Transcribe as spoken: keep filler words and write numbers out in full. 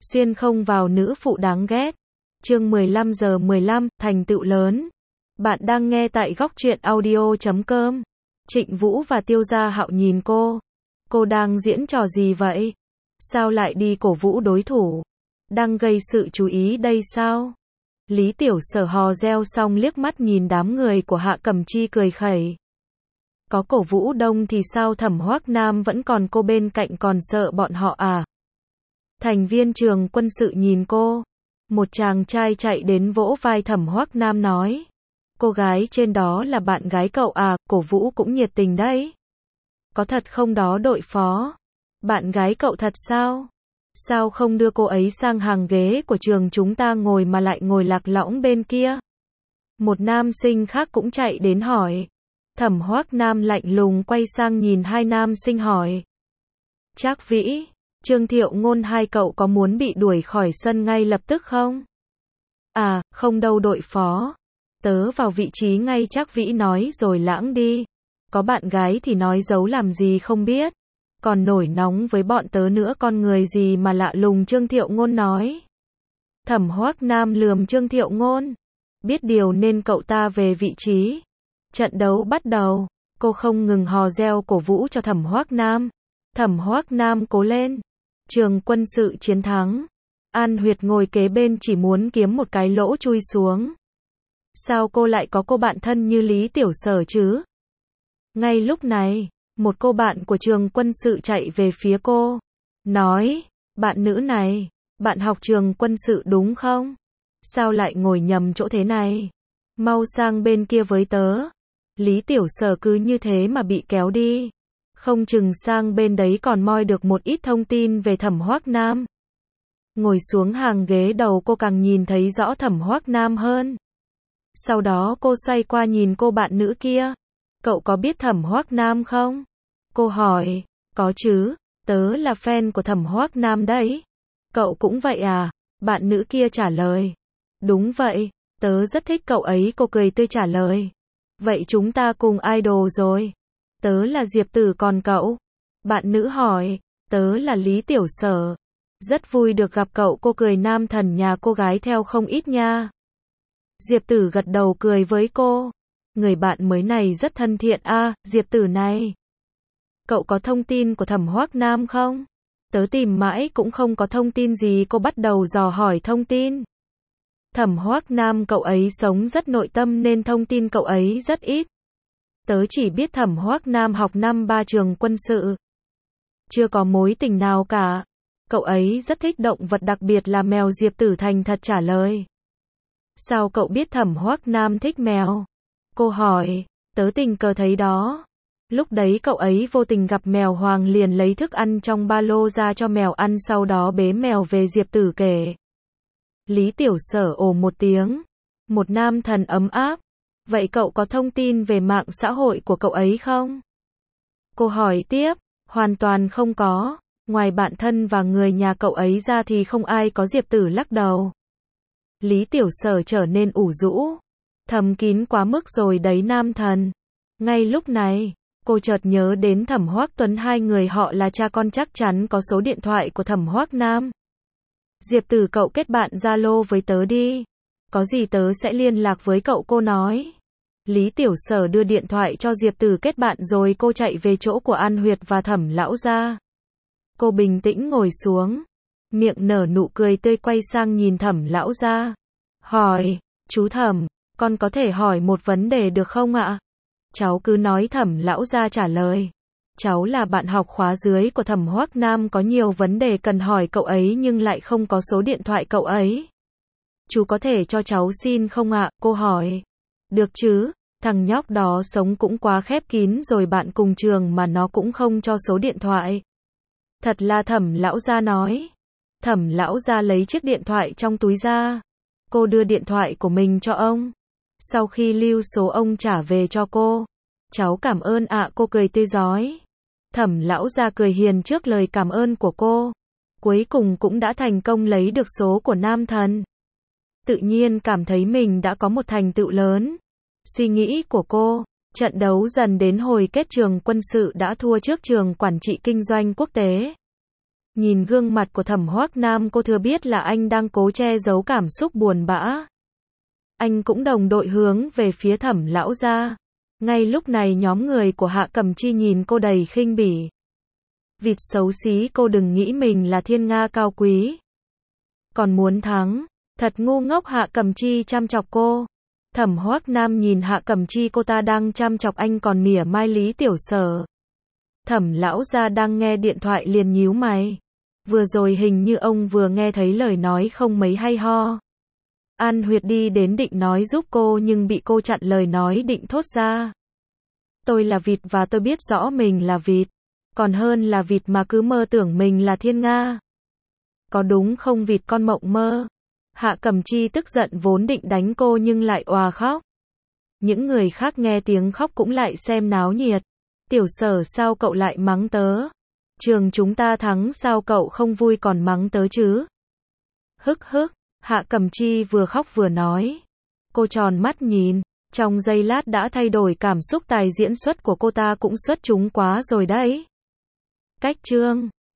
Xuyên không vào nữ phụ đáng ghét. Chương mười lăm giờ mười lăm, thành tựu lớn. Bạn đang nghe tại góc truyện audio chấm com. Trịnh Vũ và Tiêu Gia Hạo nhìn cô. Cô đang diễn trò gì vậy? Sao lại đi cổ vũ đối thủ? Đang gây sự chú ý đây sao? Lý Tiểu Sở hò reo xong liếc mắt nhìn đám người của Hạ Cẩm Chi cười khẩy. Có cổ vũ đông thì sao Thẩm Hoắc Nam vẫn còn cô bên cạnh còn sợ bọn họ à? Thành viên trường quân sự nhìn cô. Một chàng trai chạy đến vỗ vai Thẩm Hoắc Nam nói. Cô gái trên đó là bạn gái cậu à, cổ vũ cũng nhiệt tình đấy. Có thật không đó đội phó? Bạn gái cậu thật sao? Sao không đưa cô ấy sang hàng ghế của trường chúng ta ngồi mà lại ngồi lạc lõng bên kia? Một nam sinh khác cũng chạy đến hỏi. Thẩm Hoắc Nam lạnh lùng quay sang nhìn hai nam sinh hỏi. Trác Vĩ, Trương Thiệu Ngôn hai cậu có muốn bị đuổi khỏi sân ngay lập tức không? À, không đâu đội phó. Tớ vào vị trí ngay, Trác Vĩ nói rồi lãng đi. Có bạn gái thì nói giấu làm gì không biết. Còn nổi nóng với bọn tớ nữa, con người gì mà lạ lùng, Trương Thiệu Ngôn nói. Thẩm Hoắc Nam lườm Trương Thiệu Ngôn. Biết điều nên cậu ta về vị trí. Trận đấu bắt đầu, cô không ngừng hò reo cổ vũ cho Thẩm Hoắc Nam. Thẩm Hoắc Nam cố lên. Trường quân sự chiến thắng. An Huyệt ngồi kế bên chỉ muốn kiếm một cái lỗ chui xuống. Sao cô lại có cô bạn thân như Lý Tiểu Sở chứ? Ngay lúc này, một cô bạn của trường quân sự chạy về phía cô. Nói, bạn nữ này, bạn học trường quân sự đúng không? Sao lại ngồi nhầm chỗ thế này? Mau sang bên kia với tớ. Lý Tiểu Sở cứ như thế mà bị kéo đi. Không chừng sang bên đấy còn moi được một ít thông tin về Thẩm Hoắc Nam. Ngồi xuống hàng ghế đầu cô càng nhìn thấy rõ Thẩm Hoắc Nam hơn. Sau đó cô xoay qua nhìn cô bạn nữ kia. Cậu có biết Thẩm Hoắc Nam không? Cô hỏi. Có chứ, tớ là fan của Thẩm Hoắc Nam đấy. Cậu cũng vậy à? Bạn nữ kia trả lời. Đúng vậy, tớ rất thích cậu ấy, cô cười tươi trả lời. Vậy chúng ta cùng idol rồi. Tớ là Diệp Tử, còn cậu? Bạn nữ hỏi. Tớ là Lý Tiểu Sở. Rất vui được gặp cậu, cô cười, nam thần nhà cô gái theo không ít nha. Diệp Tử gật đầu cười với cô. Người bạn mới này rất thân thiện a, à, Diệp Tử này. Cậu có thông tin của Thẩm Hoắc Nam không? Tớ tìm mãi cũng không có thông tin gì, cô bắt đầu dò hỏi thông tin. Thẩm Hoắc Nam cậu ấy sống rất nội tâm nên thông tin cậu ấy rất ít. Tớ chỉ biết Thẩm Hoắc Nam học năm ba trường quân sự. Chưa có mối tình nào cả. Cậu ấy rất thích động vật, đặc biệt là mèo, Diệp Tử thành thật trả lời. Sao cậu biết Thẩm Hoắc Nam thích mèo? Cô hỏi. Tớ tình cờ thấy đó. Lúc đấy cậu ấy vô tình gặp mèo hoang liền lấy thức ăn trong ba lô ra cho mèo ăn, sau đó bế mèo về, Diệp Tử kể. Lý Tiểu Sở ồ một tiếng. Một nam thần ấm áp. Vậy cậu có thông tin về mạng xã hội của cậu ấy không? Cô hỏi tiếp. Hoàn toàn không có. Ngoài bạn thân và người nhà cậu ấy ra thì không ai có, Diệp Tử lắc đầu. Lý Tiểu Sở trở nên ủ rũ. Thầm kín quá mức rồi đấy nam thần. Ngay lúc này, cô chợt nhớ đến Thẩm Hoắc Tuấn, hai người họ là cha con, chắc chắn có số điện thoại của Thẩm Hoắc Nam. Diệp Tử, cậu kết bạn Zalo với tớ đi. Có gì tớ sẽ liên lạc với cậu, cô nói. Lý Tiểu Sở đưa điện thoại cho Diệp Tử kết bạn rồi cô chạy về chỗ của An Huyệt và Thẩm lão gia. Cô bình tĩnh ngồi xuống, miệng nở nụ cười tươi, quay sang nhìn Thẩm lão gia. Hỏi, chú Thẩm, con có thể hỏi một vấn đề được không ạ? Cháu cứ nói, Thẩm lão gia trả lời. Cháu là bạn học khóa dưới của Thẩm Hoắc Nam, có nhiều vấn đề cần hỏi cậu ấy nhưng lại không có số điện thoại cậu ấy. Chú có thể cho cháu xin không ạ? Cô hỏi. Được chứ, thằng nhóc đó sống cũng quá khép kín rồi, bạn cùng trường mà nó cũng không cho số điện thoại. Thật là, Thẩm lão gia nói. Thẩm lão gia lấy chiếc điện thoại trong túi ra. Cô đưa điện thoại của mình cho ông. Sau khi lưu số, ông trả về cho cô. Cháu cảm ơn ạ, cô cười tươi rói. Thẩm lão gia cười hiền trước lời cảm ơn của cô. Cuối cùng cũng đã thành công lấy được số của nam thần. Tự nhiên cảm thấy mình đã có một thành tựu lớn. Suy nghĩ của cô, trận đấu dần đến hồi kết, trường quân sự đã thua trước trường quản trị kinh doanh quốc tế. Nhìn gương mặt của Thẩm Hoắc Nam cô thừa biết là anh đang cố che giấu cảm xúc buồn bã. Anh cũng đồng đội hướng về phía Thẩm lão gia. Ngay lúc này nhóm người của Hạ Cẩm Chi nhìn cô đầy khinh bỉ. Vịt xấu xí, cô đừng nghĩ mình là thiên nga cao quý. Còn muốn thắng. Thật ngu ngốc. Hạ Cẩm Chi chăm chọc cô. Thẩm Hoắc Nam nhìn Hạ Cẩm Chi, cô ta đang chăm chọc anh còn mỉa mai Lý Tiểu Sở. Thẩm lão gia đang nghe điện thoại liền nhíu mày. Vừa rồi hình như ông vừa nghe thấy lời nói không mấy hay ho. An Huyệt đi đến định nói giúp cô nhưng bị cô chặn lời nói định thốt ra. Tôi là vịt và tôi biết rõ mình là vịt. Còn hơn là vịt mà cứ mơ tưởng mình là thiên nga. Có đúng không vịt con mộng mơ? Hạ Cẩm Chi tức giận vốn định đánh cô nhưng lại òa khóc. Những người khác nghe tiếng khóc cũng lại xem náo nhiệt. Tiểu Sở, sao cậu lại mắng tớ? Trường chúng ta thắng sao cậu không vui còn mắng tớ chứ? Hức hức, Hạ Cẩm Chi vừa khóc vừa nói. Cô tròn mắt nhìn, trong giây lát đã thay đổi cảm xúc, tài diễn xuất của cô ta cũng xuất chúng quá rồi đấy. Cách chương